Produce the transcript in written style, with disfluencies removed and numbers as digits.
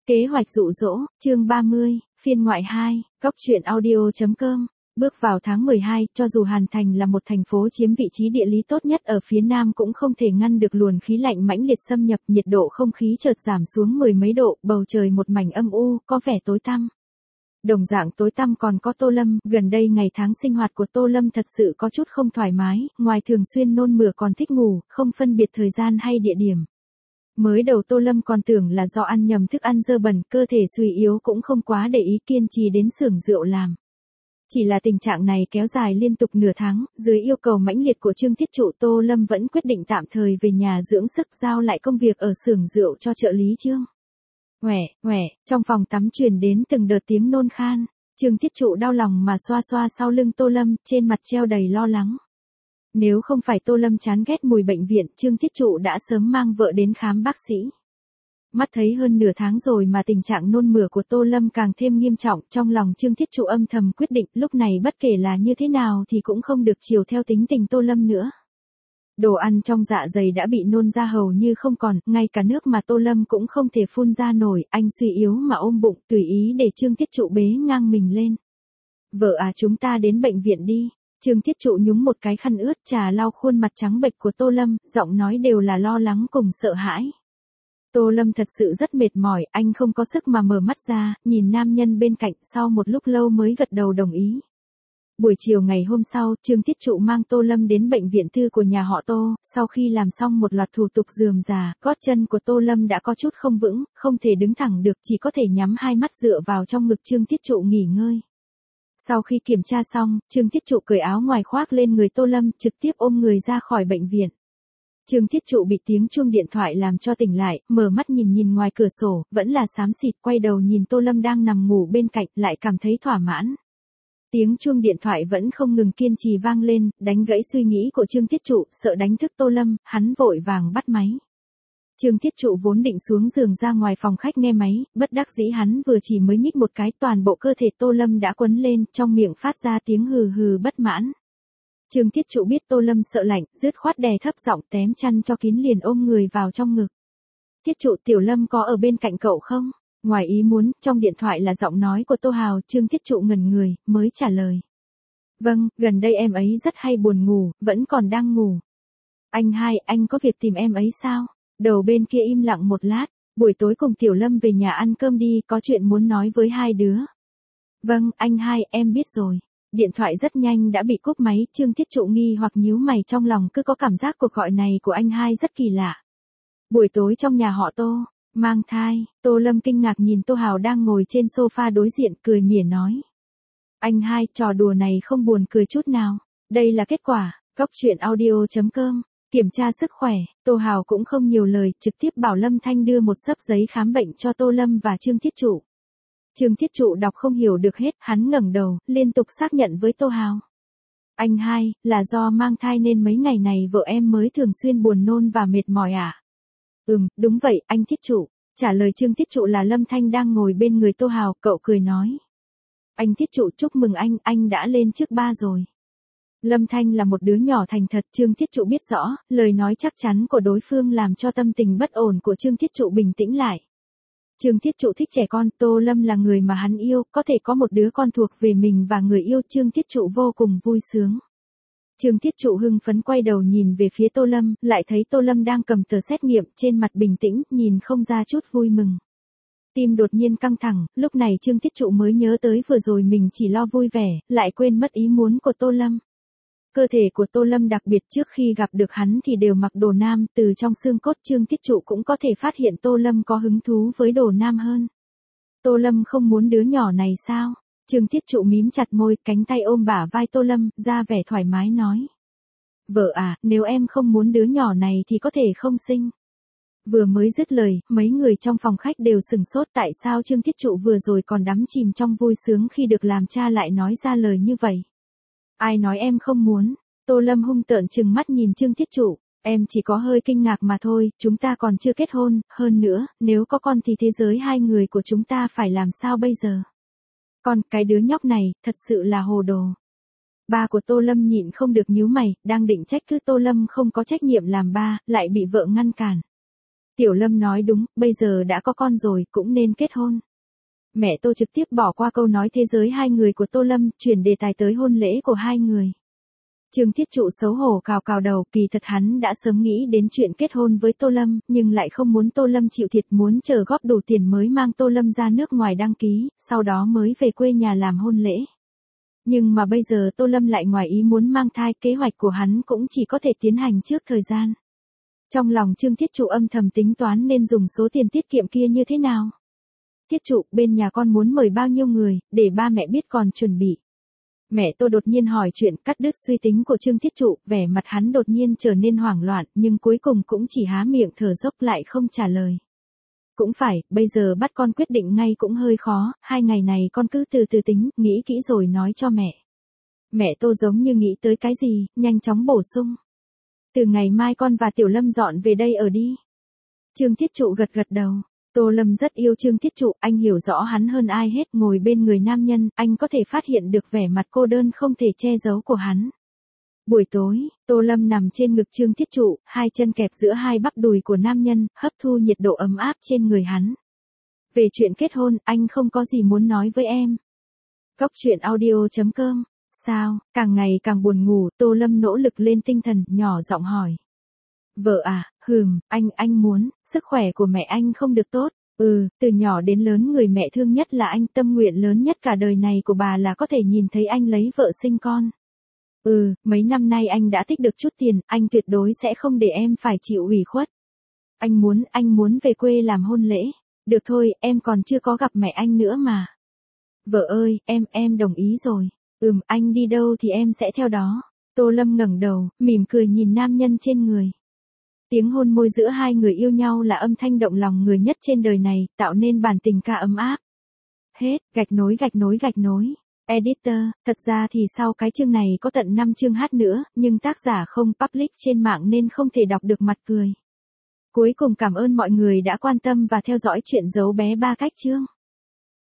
Kế hoạch dụ dỗ, chương 30, phiên ngoại 2, góc truyện audio.com. Bước vào tháng 12, cho dù Hàn Thành là một thành phố chiếm vị trí địa lý tốt nhất ở phía Nam cũng không thể ngăn được luồng khí lạnh mãnh liệt xâm nhập, nhiệt độ không khí chợt giảm xuống mười mấy độ, bầu trời một mảnh âm u, có vẻ tối tăm. Đồng dạng tối tăm còn có Tô Lâm, gần đây ngày tháng sinh hoạt của Tô Lâm thật sự có chút không thoải mái, ngoài thường xuyên nôn mửa còn thích ngủ, không phân biệt thời gian hay địa điểm. Mới đầu Tô Lâm còn tưởng là do ăn nhầm thức ăn dơ bẩn, cơ thể suy yếu cũng không quá để ý, kiên trì đến xưởng rượu làm. Chỉ là tình trạng này kéo dài liên tục nửa tháng, dưới yêu cầu mãnh liệt của Trương Thiết Trụ, Tô Lâm vẫn quyết định tạm thời về nhà dưỡng sức, giao lại công việc ở xưởng rượu cho trợ lý Trương. Ngoẻ, trong phòng tắm truyền đến từng đợt tiếng nôn khan. Trương Thiết Trụ đau lòng mà xoa xoa sau lưng Tô Lâm, trên mặt treo đầy lo lắng. Nếu không phải Tô Lâm chán ghét mùi bệnh viện, Trương Thiết Trụ đã sớm mang vợ đến khám bác sĩ. Mắt thấy hơn nửa tháng rồi mà tình trạng nôn mửa của Tô Lâm càng thêm nghiêm trọng, trong lòng Trương Thiết Trụ âm thầm quyết định lúc này bất kể là như thế nào thì cũng không được chiều theo tính tình Tô Lâm nữa. Đồ ăn trong dạ dày đã bị nôn ra hầu như không còn, ngay cả nước mà Tô Lâm cũng không thể phun ra nổi, anh suy yếu mà ôm bụng, tùy ý để Trương Thiết Trụ bế ngang mình lên. Vợ à, chúng ta đến bệnh viện đi. Trương Thiết Trụ nhúng một cái khăn ướt trà lau khuôn mặt trắng bệch của Tô Lâm, giọng nói đều là lo lắng cùng sợ hãi. Tô Lâm thật sự rất mệt mỏi, anh không có sức mà mở mắt ra, nhìn nam nhân bên cạnh, sau một lúc lâu mới gật đầu đồng ý. Buổi chiều ngày hôm sau, Trương Thiết Trụ mang Tô Lâm đến bệnh viện tư của nhà họ Tô, sau khi làm xong một loạt thủ tục rườm rà, gót chân của Tô Lâm đã có chút không vững, không thể đứng thẳng được, chỉ có thể nhắm hai mắt dựa vào trong ngực Trương Thiết Trụ nghỉ ngơi. Sau khi kiểm tra xong, Trương Thiết Trụ cởi áo ngoài khoác lên người Tô Lâm, trực tiếp ôm người ra khỏi bệnh viện. Trương Thiết Trụ bị tiếng chuông điện thoại làm cho tỉnh lại, mở mắt nhìn ngoài cửa sổ, vẫn là xám xịt, quay đầu nhìn Tô Lâm đang nằm ngủ bên cạnh, lại cảm thấy thỏa mãn. Tiếng chuông điện thoại vẫn không ngừng kiên trì vang lên, đánh gãy suy nghĩ của Trương Thiết Trụ, sợ đánh thức Tô Lâm, hắn vội vàng bắt máy. Trương Thiết Trụ vốn định xuống giường ra ngoài phòng khách nghe máy, bất đắc dĩ hắn vừa chỉ mới nhích một cái, toàn bộ cơ thể Tô Lâm đã quấn lên, trong miệng phát ra tiếng hừ hừ bất mãn. Trương Thiết Trụ biết Tô Lâm sợ lạnh, dứt khoát đè thấp giọng tém chăn cho kín liền ôm người vào trong ngực. Thiết Trụ, Tiểu Lâm có ở bên cạnh cậu không? Ngoài ý muốn, trong điện thoại là giọng nói của Tô Hào, Trương Thiết Trụ ngẩn người, mới trả lời. Vâng, gần đây em ấy rất hay buồn ngủ, vẫn còn đang ngủ. Anh có việc tìm em ấy sao? Đầu bên kia im lặng một lát, buổi tối cùng Tiểu Lâm về nhà ăn cơm đi, có chuyện muốn nói với hai đứa. Vâng, em biết rồi. Điện thoại rất nhanh đã bị cúp máy, Trương Thiết Trụ nghi hoặc nhíu mày, trong lòng cứ có cảm giác cuộc gọi này của anh hai rất kỳ lạ. Buổi tối trong nhà họ Tô, mang thai, Tô Lâm kinh ngạc nhìn Tô Hào đang ngồi trên sofa đối diện, cười mỉa nói. Anh hai, trò đùa này không buồn cười chút nào. Đây là kết quả, góc truyện audio.com. Kiểm tra sức khỏe, Tô Hào cũng không nhiều lời, trực tiếp bảo Lâm Thanh đưa một xấp giấy khám bệnh cho Tô Lâm và Trương Thiết Trụ. Trương Thiết Trụ đọc không hiểu được hết, hắn ngẩng đầu, liên tục xác nhận với Tô Hào. Anh hai, là do mang thai nên mấy ngày này vợ em mới thường xuyên buồn nôn và mệt mỏi à? Đúng vậy, anh Thiết Trụ. Trả lời Trương Thiết Trụ là Lâm Thanh đang ngồi bên người Tô Hào, cậu cười nói. Anh Thiết Trụ, chúc mừng anh đã lên trước ba rồi. Lâm Thanh là một đứa nhỏ thành thật, Trương Thiết Trụ biết rõ, lời nói chắc chắn của đối phương làm cho tâm tình bất ổn của Trương Thiết Trụ bình tĩnh lại. Trương Thiết Trụ thích trẻ con, Tô Lâm là người mà hắn yêu, có thể có một đứa con thuộc về mình và người yêu, Trương Thiết Trụ vô cùng vui sướng. Trương Thiết Trụ hưng phấn quay đầu nhìn về phía Tô Lâm, lại thấy Tô Lâm đang cầm tờ xét nghiệm, trên mặt bình tĩnh, nhìn không ra chút vui mừng. Tim đột nhiên căng thẳng, lúc này Trương Thiết Trụ mới nhớ tới vừa rồi mình chỉ lo vui vẻ, lại quên mất ý muốn của Tô Lâm. Cơ thể của Tô Lâm đặc biệt, trước khi gặp được hắn thì đều mặc đồ nam, từ trong xương cốt Trương Thiết Trụ cũng có thể phát hiện Tô Lâm có hứng thú với đồ nam hơn. Tô Lâm không muốn đứa nhỏ này sao? Trương Thiết Trụ mím chặt môi, cánh tay ôm bả vai Tô Lâm, ra vẻ thoải mái nói. Vợ à, nếu em không muốn đứa nhỏ này thì có thể không sinh. Vừa mới dứt lời, mấy người trong phòng khách đều sửng sốt, tại sao Trương Thiết Trụ vừa rồi còn đắm chìm trong vui sướng khi được làm cha lại nói ra lời như vậy. Ai nói em không muốn? Tô Lâm hung tợn trừng mắt nhìn Trương Thiết Trụ, em chỉ có hơi kinh ngạc mà thôi, chúng ta còn chưa kết hôn, hơn nữa, nếu có con thì thế giới hai người của chúng ta phải làm sao bây giờ? Cái đứa nhóc này, thật sự là hồ đồ. Ba của Tô Lâm nhịn không được nhíu mày, đang định trách cứ Tô Lâm không có trách nhiệm làm ba, lại bị vợ ngăn cản. Tiểu Lâm nói đúng, bây giờ đã có con rồi, cũng nên kết hôn. Mẹ Tô trực tiếp bỏ qua câu nói thế giới hai người của Tô Lâm, chuyển đề tài tới hôn lễ của hai người. Trương Thiết Trụ xấu hổ cào cào đầu, kỳ thật hắn đã sớm nghĩ đến chuyện kết hôn với Tô Lâm, nhưng lại không muốn Tô Lâm chịu thiệt, muốn chờ góp đủ tiền mới mang Tô Lâm ra nước ngoài đăng ký, sau đó mới về quê nhà làm hôn lễ. Nhưng mà bây giờ Tô Lâm lại ngoài ý muốn mang thai, kế hoạch của hắn cũng chỉ có thể tiến hành trước thời gian. Trong lòng Trương Thiết Trụ âm thầm tính toán nên dùng số tiền tiết kiệm kia như thế nào. Thiết Trụ, bên nhà con muốn mời bao nhiêu người, để ba mẹ biết còn chuẩn bị. Mẹ Tô đột nhiên hỏi chuyện, cắt đứt suy tính của Trương Thiết Trụ, vẻ mặt hắn đột nhiên trở nên hoảng loạn, nhưng cuối cùng cũng chỉ há miệng thở dốc lại không trả lời. Cũng phải, bây giờ bắt con quyết định ngay cũng hơi khó, 2 ngày này con cứ từ từ tính, nghĩ kỹ rồi nói cho mẹ. Mẹ Tô giống như nghĩ tới cái gì, nhanh chóng bổ sung. Từ ngày mai con và Tiểu Lâm dọn về đây ở đi. Trương Thiết Trụ gật gật đầu. Tô Lâm rất yêu Trương Thiết Trụ, anh hiểu rõ hắn hơn ai hết, ngồi bên người nam nhân, anh có thể phát hiện được vẻ mặt cô đơn không thể che giấu của hắn. Buổi tối, Tô Lâm nằm trên ngực Trương Thiết Trụ, hai chân kẹp giữa hai bắp đùi của nam nhân, hấp thu nhiệt độ ấm áp trên người hắn. Về chuyện kết hôn, anh không có gì muốn nói với em. Cóc truyện audio.com. Sao, càng ngày càng buồn ngủ, Tô Lâm nỗ lực lên tinh thần, nhỏ giọng hỏi. Vợ à, anh muốn, sức khỏe của mẹ anh không được tốt. Từ nhỏ đến lớn người mẹ thương nhất là anh, tâm nguyện lớn nhất cả đời này của bà là có thể nhìn thấy anh lấy vợ sinh con. Mấy năm nay anh đã tích được chút tiền, anh tuyệt đối sẽ không để em phải chịu ủy khuất. Anh muốn về quê làm hôn lễ. Được thôi, em còn chưa có gặp mẹ anh nữa mà. Vợ ơi, em đồng ý rồi. Anh đi đâu thì em sẽ theo đó. Tô Lâm ngẩng đầu, mỉm cười nhìn nam nhân trên người. Tiếng hôn môi giữa hai người yêu nhau là âm thanh động lòng người nhất trên đời này, tạo nên bản tình ca ấm áp. Hết, gạch nối. Editor, thật ra thì sau cái chương này có tận 5 chương hát nữa, nhưng tác giả không public trên mạng nên không thể đọc được mặt cười. Cuối cùng cảm ơn mọi người đã quan tâm và theo dõi chuyện Giấu Bé 3 Cách chương.